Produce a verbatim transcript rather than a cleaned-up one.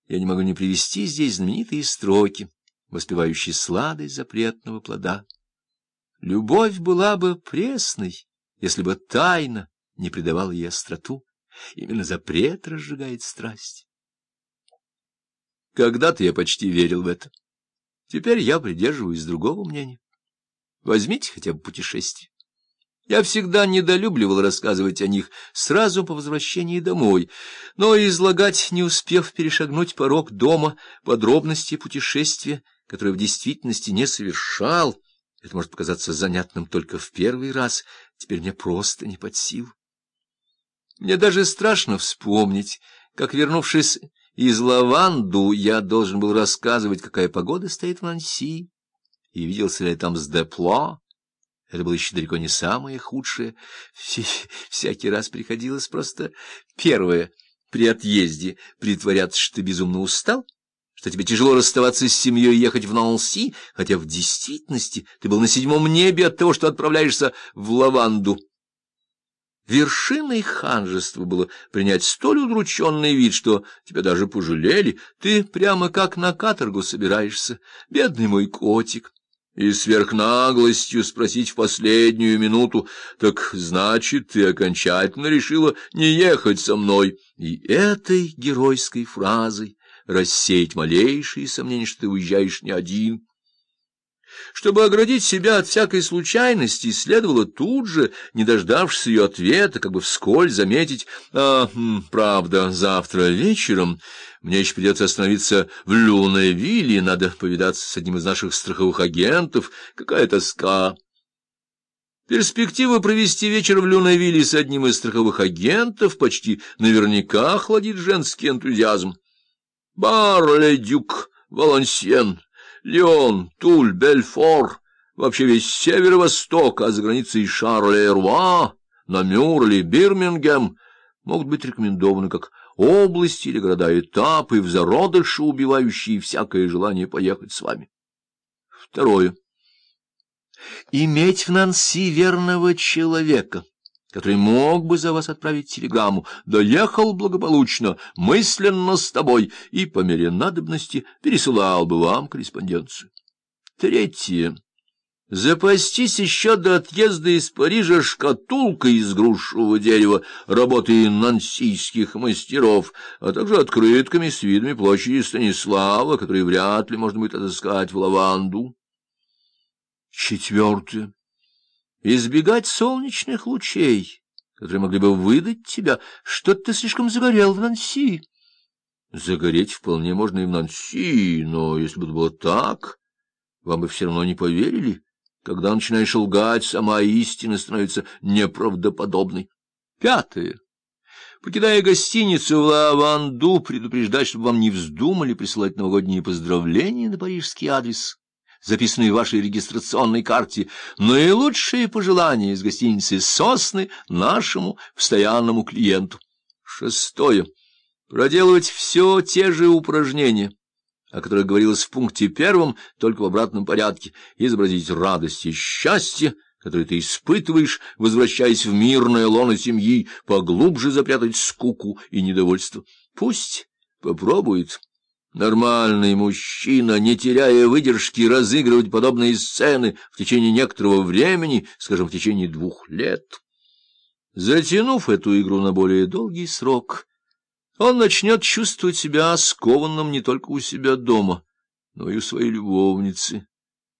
я не могу не привести здесь знаменитые строки, воспевающие сладость запретного плода. Любовь была бы пресной, если бы тайна не придавала ей остроту. Именно запрет разжигает страсть. Когда-то я почти верил в это. Теперь я придерживаюсь другого мнения. Возьмите хотя бы путешествие. Я всегда недолюбливал рассказывать о них сразу по возвращении домой, но излагать, не успев перешагнуть порог дома, подробности путешествия, которое в действительности не совершал, это может показаться занятным только в первый раз, теперь мне просто не под силу. Мне даже страшно вспомнить, как, вернувшись из Лаванду, я должен был рассказывать, какая погода стоит в Нанси, и виделся ли я там с Депло. Это было еще далеко не самое худшее. Вся, всякий раз приходилось просто первое при отъезде притворяться, что ты безумно устал, что тебе тяжело расставаться с семьей и ехать в Нанси, хотя в действительности ты был на седьмом небе от того, что отправляешься в Лаванду. Вершиной ханжества было принять столь удрученный вид, что тебя даже пожалели. Ты прямо как на каторгу собираешься, бедный мой котик. И сверхнаглостью спросить в последнюю минуту: так значит, ты окончательно решила не ехать со мной? И этой геройской фразой рассеять малейшие сомнения, что ты уезжаешь не один. Чтобы оградить себя от всякой случайности, следовало тут же, не дождавшись ее ответа, как бы вскользь заметить: а, правда, завтра вечером мне еще придется остановиться в Люневилле, надо повидаться с одним из наших страховых агентов, какая тоска. Перспектива провести вечер в Люневилле с одним из страховых агентов почти наверняка охладит женский энтузиазм. Бар-ле-Дюк, Валансьен, Лион, Туль, Бельфор, вообще весь северо-восток, а за границей Шарль-ле-Руа, Намюр или Бирмингем могут быть рекомендованы как области или города-этапы, в зародыше убивающие всякое желание поехать с вами. Второе. Иметь в Нанси верного человека, который мог бы за вас отправить телеграмму: «Доехал благополучно, мысленно с тобой», и по мере надобности пересылал бы вам корреспонденцию. Третье. Запастись еще до отъезда из Парижа шкатулкой из грушевого дерева работы нансийских мастеров, а также открытками с видами площади Станислава, которые вряд ли можно будет отыскать в Лаванду. Четвертое. Избегать солнечных лучей, которые могли бы выдать тебя. Что-то ты слишком загорел в Нанси. Загореть вполне можно и в Нанси, но если бы это было так, вам бы все равно не поверили. Когда начинаешь лгать, сама истина становится неправдоподобной. Пятое. Покидая гостиницу в Лаванду, предупреждать, чтобы вам не вздумали присылать новогодние поздравления на парижский адрес, записанные в вашей регистрационной карте, наилучшие пожелания из гостиницы «Сосны» нашему постоянному клиенту. Шестое. Проделывать все те же упражнения, о которых говорилось в пункте первом, только в обратном порядке. Изобразить радость и счастье, которые ты испытываешь, возвращаясь в мирное лоно семьи, поглубже запрятать скуку и недовольство. Пусть попробует. Нормальный мужчина, не теряя выдержки, разыгрывать подобные сцены в течение некоторого времени, скажем, в течение двух лет. Затянув эту игру на более долгий срок, он начнет чувствовать себя скованным не только у себя дома, но и у своей любовницы.